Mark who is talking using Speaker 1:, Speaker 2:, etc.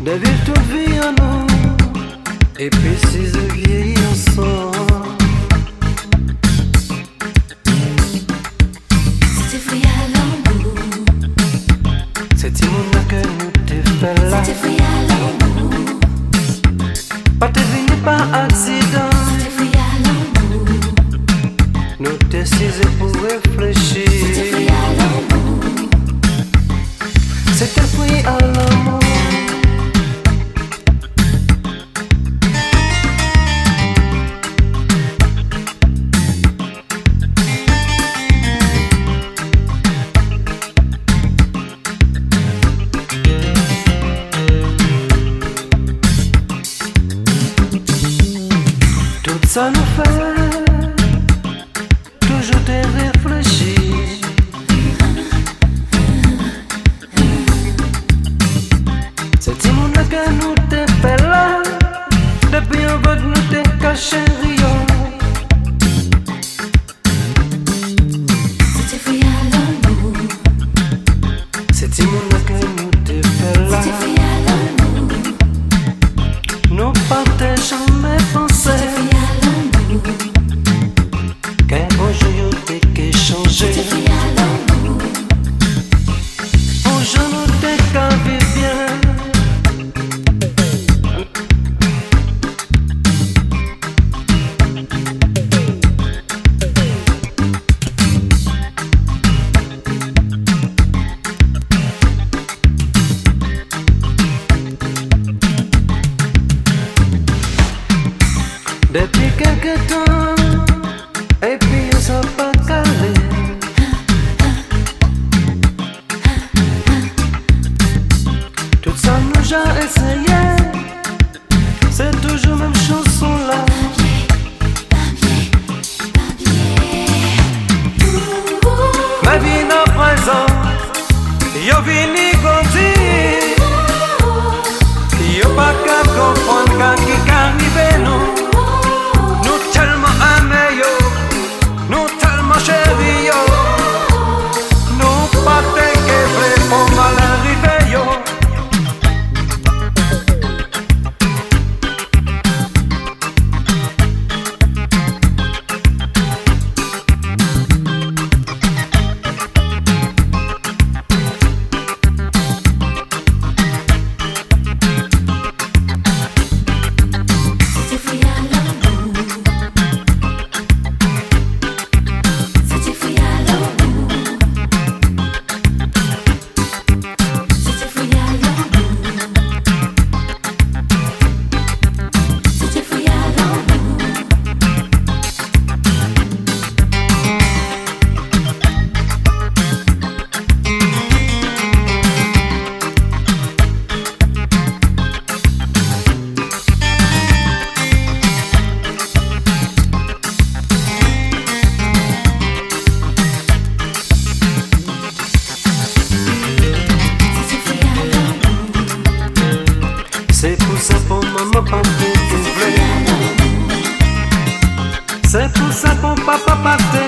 Speaker 1: de vivre toute vie en nous, et puis si de vieillir ensemble.
Speaker 2: C'était free à l'amour.
Speaker 1: C'est monde que nous t'ai fait là.
Speaker 2: C'était free à l'amour.
Speaker 1: Pas te venu par accident.
Speaker 2: C'était free à l'amour.
Speaker 1: Nous décisé pour réfléchir.
Speaker 2: C'était free à l'amour.
Speaker 1: C'était free à l'amour. Tout ça nous fait toujours te réfléchir. C'est ce monde que nous te fait là. Depuis un bout nous te caché Rio.
Speaker 2: C'était free à l'amour.
Speaker 1: C'est ce monde que nous te fait là.
Speaker 2: C'était free à l'amour.
Speaker 1: Nous pas te jamais pensé
Speaker 2: C'était free à l'amour.
Speaker 1: qu'un jour t'es qu'à changer.
Speaker 2: C'était free à l'amour.
Speaker 1: Un jour nous t'es qu'à vivre bien. Depuis quelque temps, et puis on s'en pas calé. Tout ça nous j'ai essayé, c'est toujours même chanson là. Ma vie dans présent, yo vini conti, yo pas qu'à comprendre qu'à qui qu'arrive nous. Nous tellement aimés yo, nous tellement chéris yo. Nous pas t'inquiète vrai pour mal arriver yo.
Speaker 2: C'était free à l'amour. C'était free à l'amour. C'était free à l'amour. C'était free à l'amour. C'était free à l'amour.
Speaker 1: C'est pour ça pour maman pas te voulait. C'est pour ça pour papa pas te